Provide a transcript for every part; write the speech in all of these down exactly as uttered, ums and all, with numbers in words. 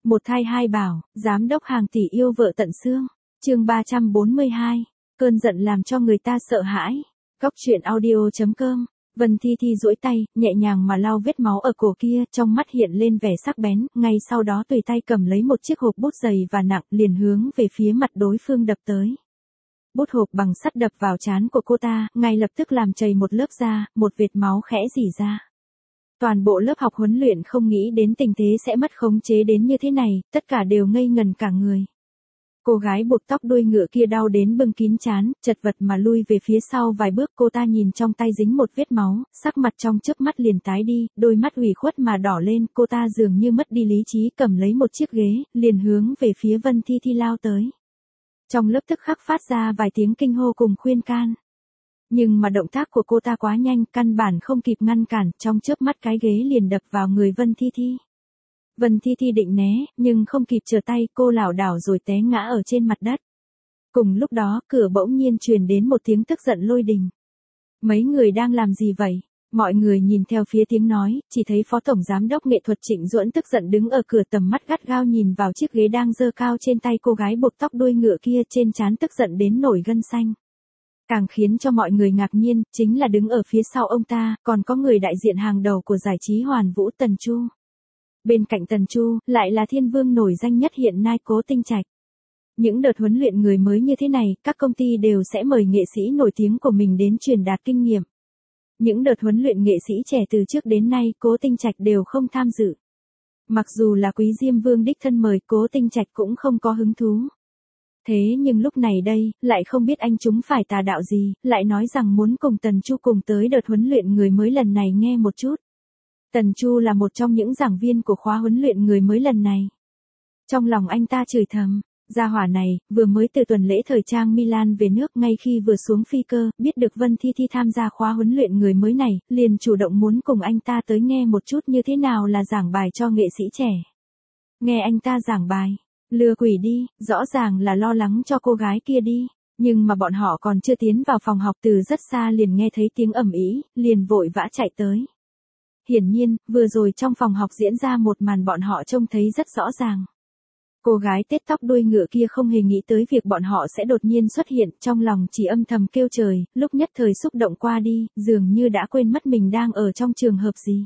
Một thai hai bảo, giám đốc hàng tỷ yêu vợ tận xương. Chương ba trăm bốn mươi hai. Cơn giận làm cho người ta sợ hãi. Góc truyện audio chấm com. Vân Thi Thi duỗi tay, nhẹ nhàng mà lau vết máu ở cổ kia, trong mắt hiện lên vẻ sắc bén, ngay sau đó tùy tay cầm lấy một chiếc hộp bút dày và nặng, liền hướng về phía mặt đối phương đập tới. Bút hộp bằng sắt đập vào trán của cô ta, ngay lập tức làm chảy một lớp da, một vệt máu khẽ rỉ ra. Toàn bộ lớp học huấn luyện không nghĩ đến tình thế sẽ mất khống chế đến như thế này, tất cả đều ngây ngần cả người. Cô gái buộc tóc đuôi ngựa kia đau đến bưng kín trán, chật vật mà lui về phía sau vài bước. Cô ta nhìn trong tay dính một vết máu, sắc mặt trong chớp mắt liền tái đi, đôi mắt ủy khuất mà đỏ lên. Cô ta dường như mất đi lý trí, cầm lấy một chiếc ghế, liền hướng về phía Vân Thi Thi lao tới. Trong lớp tức khắc phát ra vài tiếng kinh hô cùng khuyên can. Nhưng mà động tác của cô ta quá nhanh, căn bản không kịp ngăn cản, trong chớp mắt cái ghế liền đập vào người Vân Thi Thi. Vân Thi Thi định né, nhưng không kịp trở tay, cô lảo đảo rồi té ngã ở trên mặt đất. Cùng lúc đó, cửa bỗng nhiên truyền đến một tiếng tức giận lôi đình. Mấy người đang làm gì vậy? Mọi người nhìn theo phía tiếng nói, chỉ thấy Phó Tổng Giám đốc nghệ thuật Trịnh Duẫn tức giận đứng ở cửa, tầm mắt gắt gao nhìn vào chiếc ghế đang giơ cao trên tay cô gái buộc tóc đuôi ngựa kia, trên trán tức giận đến nổi gân xanh. Càng khiến cho mọi người ngạc nhiên, chính là đứng ở phía sau ông ta, còn có người đại diện hàng đầu của giải trí Hoàn Vũ, Tần Chu. Bên cạnh Tần Chu, lại là thiên vương nổi danh nhất hiện nay, Cố Tinh Trạch. Những đợt huấn luyện người mới như thế này, các công ty đều sẽ mời nghệ sĩ nổi tiếng của mình đến truyền đạt kinh nghiệm. Những đợt huấn luyện nghệ sĩ trẻ từ trước đến nay, Cố Tinh Trạch đều không tham dự. Mặc dù là Quý Diêm Vương đích thân mời, Cố Tinh Trạch cũng không có hứng thú. Thế nhưng lúc này đây, lại không biết anh chúng phải tà đạo gì, lại nói rằng muốn cùng Tần Chu cùng tới đợt huấn luyện người mới lần này. Nghe một chút. Tần Chu là một trong những giảng viên của khóa huấn luyện người mới lần này. Trong lòng anh ta chửi thầm, gia hỏa này, vừa mới từ tuần lễ thời trang Milan về nước, ngay khi vừa xuống phi cơ, biết được Vân Thi Thi tham gia khóa huấn luyện người mới này, liền chủ động muốn cùng anh ta tới nghe một chút như thế nào là giảng bài cho nghệ sĩ trẻ. Nghe anh ta giảng bài, lừa quỷ đi, rõ ràng là lo lắng cho cô gái kia đi. Nhưng mà bọn họ còn chưa tiến vào phòng học, từ rất xa liền nghe thấy tiếng ầm ĩ, liền vội vã chạy tới. Hiển nhiên, vừa rồi trong phòng học diễn ra một màn bọn họ trông thấy rất rõ ràng. Cô gái tết tóc đuôi ngựa kia không hề nghĩ tới việc bọn họ sẽ đột nhiên xuất hiện, trong lòng chỉ âm thầm kêu trời, lúc nhất thời xúc động qua đi, dường như đã quên mất mình đang ở trong trường hợp gì.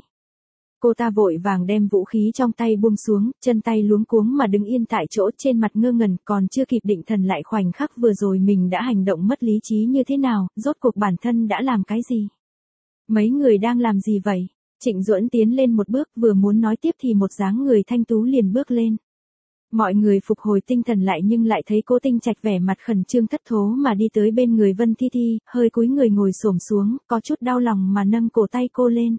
Cô ta vội vàng đem vũ khí trong tay buông xuống, chân tay luống cuống mà đứng yên tại chỗ, trên mặt ngơ ngẩn, còn chưa kịp định thần lại khoảnh khắc vừa rồi mình đã hành động mất lý trí như thế nào, rốt cuộc bản thân đã làm cái gì. Mấy người đang làm gì vậy? Trịnh Duẫn tiến lên một bước, vừa muốn nói tiếp thì một dáng người thanh tú liền bước lên. Mọi người phục hồi tinh thần lại, nhưng lại thấy Cố Tinh Trạch vẻ mặt khẩn trương thất thố mà đi tới bên người Vân Thi Thi, hơi cúi người ngồi xổm xuống, có chút đau lòng mà nâng cổ tay cô lên.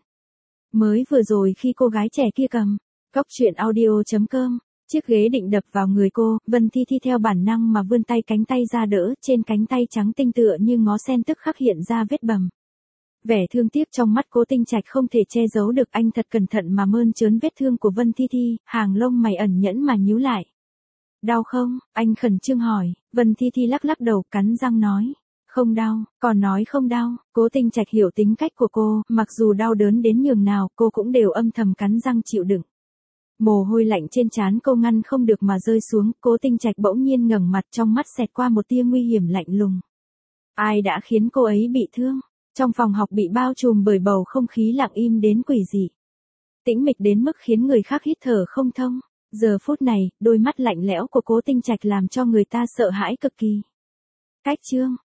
Mới vừa rồi khi cô gái trẻ kia cầm, góc truyện audio chấm com, chiếc ghế định đập vào người cô, Vân Thi Thi theo bản năng mà vươn tay cánh tay ra đỡ, trên cánh tay trắng tinh tựa như ngó sen tức khắc hiện ra vết bầm. Vẻ thương tiếc trong mắt Cố Tinh Trạch không thể che giấu được, anh thật cẩn thận mà mơn trớn vết thương của Vân Thi Thi, hàng lông mày ẩn nhẫn mà nhíu lại. Đau không? Anh khẩn trương hỏi. Vân Thi Thi lắc lắc đầu, cắn răng nói. Không đau, còn nói không đau. Cố Tinh Trạch hiểu tính cách của cô, mặc dù đau đớn đến nhường nào, cô cũng đều âm thầm cắn răng chịu đựng. Mồ hôi lạnh trên trán cô ngăn không được mà rơi xuống, Cố Tinh Trạch bỗng nhiên ngẩng mặt, trong mắt xẹt qua một tia nguy hiểm lạnh lùng. Ai đã khiến cô ấy bị thương? Trong phòng học bị bao trùm bởi bầu không khí lặng im đến quỷ dị. Tĩnh mịch đến mức khiến người khác hít thở không thông. Giờ phút này, đôi mắt lạnh lẽo của Cố Tinh Trạch làm cho người ta sợ hãi cực kỳ. Cách chương,